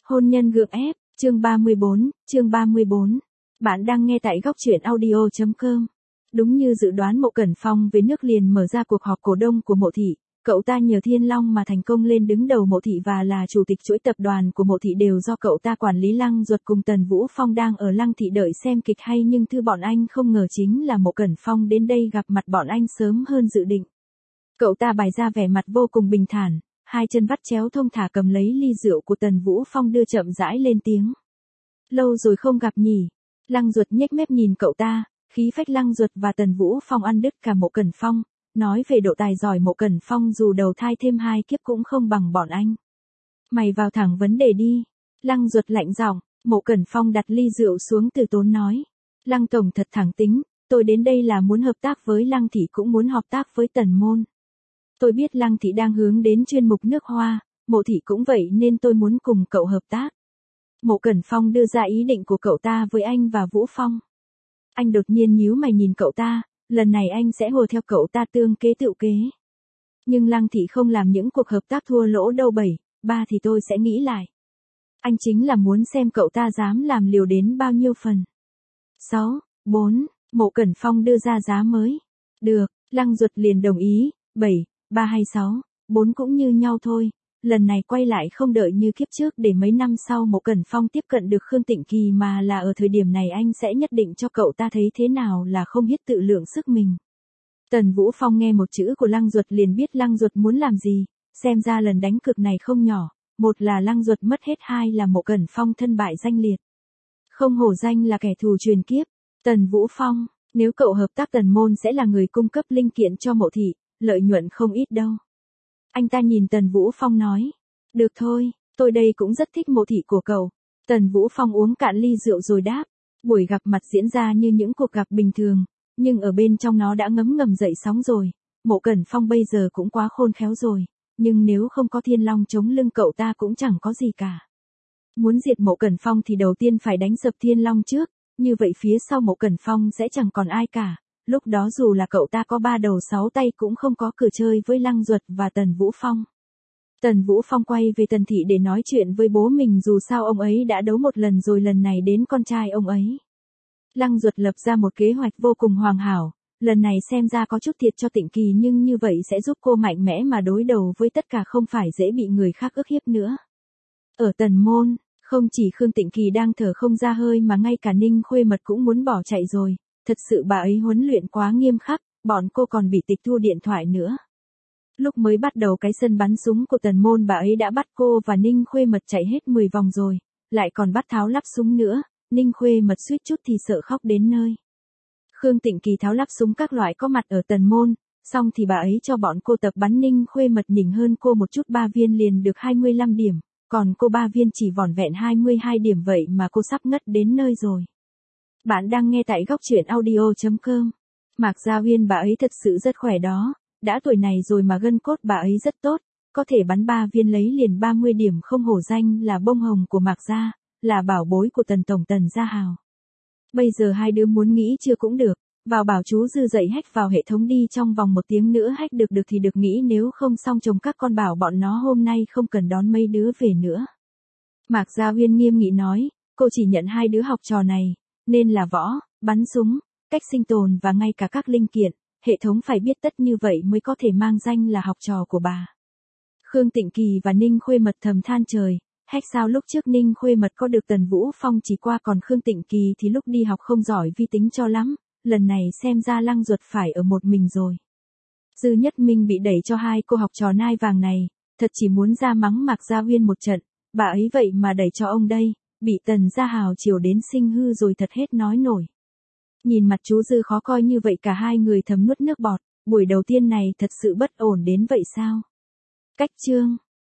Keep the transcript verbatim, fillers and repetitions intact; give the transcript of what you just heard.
Hôn nhân gượng ép, chương ba mươi bốn, chương ba mươi bốn. Bạn đang nghe tại góc truyện audio chấm com. Đúng như dự đoán, Mộ Cẩn Phong về nước liền mở ra cuộc họp cổ đông của Mộ thị. Cậu ta nhờ Thiên Long mà thành công lên đứng đầu Mộ thị và là chủ tịch chuỗi tập đoàn của Mộ thị đều do cậu ta quản lý. Lăng Duật cùng Tần Vũ Phong đang ở Lăng thị đợi xem kịch hay, nhưng thứ bọn anh không ngờ chính là Mộ Cẩn Phong đến đây gặp mặt bọn anh sớm hơn dự định. Cậu ta bày ra vẻ mặt vô cùng bình thản, hai chân vắt chéo thong thả cầm lấy ly rượu của Tần Vũ Phong đưa chậm rãi lên tiếng. Lâu rồi không gặp nhỉ? Lăng Duật nhếch mép nhìn cậu ta, khí phách Lăng Duật và Tần Vũ Phong ăn đứt cả Mộ Cẩn Phong, nói về độ tài giỏi Mộ Cẩn Phong dù đầu thai thêm hai kiếp cũng không bằng bọn anh. Mày vào thẳng vấn đề đi. Lăng Duật lạnh giọng. Mộ Cẩn Phong đặt ly rượu xuống từ tốn nói. Lăng tổng thật thẳng tính, tôi đến đây là muốn hợp tác với Lăng thị, cũng muốn hợp tác với Tần môn. Tôi biết Lăng thị đang hướng đến chuyên mục nước hoa, Mộ thị cũng vậy nên tôi muốn cùng cậu hợp tác. Mộ Cẩn Phong đưa ra ý định của cậu ta với anh và Vũ Phong. Anh đột nhiên nhíu mày nhìn cậu ta, lần này anh sẽ hùa theo cậu ta tương kế tự kế. Nhưng Lăng thị không làm những cuộc hợp tác thua lỗ đâu. Bảy, ba thì tôi sẽ nghĩ lại. Anh chính là muốn xem cậu ta dám làm liều đến bao nhiêu phần. Sáu, bốn, Mộ Cẩn Phong đưa ra giá mới. Được, Lăng Duật liền đồng ý. Bảy, ba hay sáu, bốn cũng như nhau thôi. Lần này quay lại không đợi như kiếp trước để mấy năm sau Mộ Cẩn Phong tiếp cận được Khương Tịnh Kỳ, mà là ở thời điểm này anh sẽ nhất định cho cậu ta thấy thế nào là không biết tự lượng sức mình. Tần Vũ Phong nghe một chữ của Lăng Duật liền biết Lăng Duật muốn làm gì, xem ra lần đánh cược này không nhỏ, một là Lăng Duật mất hết, hai là Mộ Cẩn Phong thân bại danh liệt. Không hổ danh là kẻ thù truyền kiếp. Tần Vũ Phong, nếu cậu hợp tác Tần môn sẽ là người cung cấp linh kiện cho Mộ thị, lợi nhuận không ít đâu. Anh ta nhìn Tần Vũ Phong nói. Được thôi, tôi đây cũng rất thích Mộ thị của cậu. Tần Vũ Phong uống cạn ly rượu rồi đáp. Buổi gặp mặt diễn ra như những cuộc gặp bình thường, nhưng ở bên trong nó đã ngấm ngầm dậy sóng rồi. Mộ Cẩn Phong bây giờ cũng quá khôn khéo rồi, nhưng nếu không có Thiên Long chống lưng cậu ta cũng chẳng có gì cả. Muốn diệt Mộ Cẩn Phong thì đầu tiên phải đánh sập Thiên Long trước, như vậy phía sau Mộ Cẩn Phong sẽ chẳng còn ai cả. Lúc đó dù là cậu ta có ba đầu sáu tay cũng không có cửa chơi với Lăng Duật và Tần Vũ Phong. Tần Vũ Phong quay về Tần thị để nói chuyện với bố mình, dù sao ông ấy đã đấu một lần rồi, lần này đến con trai ông ấy. Lăng Duật lập ra một kế hoạch vô cùng hoàn hảo, lần này xem ra có chút thiệt cho Tịnh Kỳ, nhưng như vậy sẽ giúp cô mạnh mẽ mà đối đầu với tất cả, không phải dễ bị người khác ức hiếp nữa. Ở Tần môn, không chỉ Khương Tịnh Kỳ đang thở không ra hơi mà ngay cả Ninh Khuê Mật cũng muốn bỏ chạy rồi. Thật sự bà ấy huấn luyện quá nghiêm khắc, bọn cô còn bị tịch thu điện thoại nữa. Lúc mới bắt đầu cái sân bắn súng của Tần môn bà ấy đã bắt cô và Ninh Khuê Mật chạy hết mười vòng rồi, lại còn bắt tháo lắp súng nữa, Ninh Khuê Mật suýt chút thì sợ khóc đến nơi. Khương Tịnh Kỳ tháo lắp súng các loại có mặt ở Tần môn, xong thì bà ấy cho bọn cô tập bắn. Ninh Khuê Mật nhỉnh hơn cô một chút, ba viên liền được hai mươi lăm điểm, còn cô ba viên chỉ vỏn vẹn hai mươi hai điểm, vậy mà cô sắp ngất đến nơi rồi. Bạn đang nghe tại góc truyện audio chấm com. Mạc Gia Uyên bà ấy thật sự rất khỏe đó, đã tuổi này rồi mà gân cốt bà ấy rất tốt, có thể bắn ba viên lấy liền ba mươi điểm, không hổ danh là bông hồng của Mạc Gia, là bảo bối của Tần tổng Tần Gia Hào. Bây giờ hai đứa muốn nghĩ chưa cũng được, vào bảo chú Dư dậy hack vào hệ thống đi, trong vòng một tiếng nữa hack được được thì được, nghĩ nếu không xong chồng các con bảo bọn nó hôm nay không cần đón mấy đứa về nữa. Mạc Gia Uyên nghiêm nghị nói, cô chỉ nhận hai đứa học trò này, nên là võ, bắn súng, cách sinh tồn và ngay cả các linh kiện, hệ thống phải biết tất, như vậy mới có thể mang danh là học trò của bà. Khương Tịnh Kỳ và Ninh Khuê Mật thầm than trời, hack sao lúc trước Ninh Khuê Mật có được Tần Vũ Phong chỉ qua, còn Khương Tịnh Kỳ thì lúc đi học không giỏi vi tính cho lắm, lần này xem ra Lăng Duật phải ở một mình rồi. Dư Nhất Minh bị đẩy cho hai cô học trò nai vàng này, thật chỉ muốn ra mắng Mạc Gia Uyên một trận, bà ấy vậy mà đẩy cho ông đây. Bị Tần Gia Hào chiều đến sinh hư rồi, thật hết nói nổi. Nhìn mặt chú Dư khó coi như vậy, cả hai người thầm nuốt nước bọt, buổi đầu tiên này thật sự bất ổn đến vậy sao? Cách chương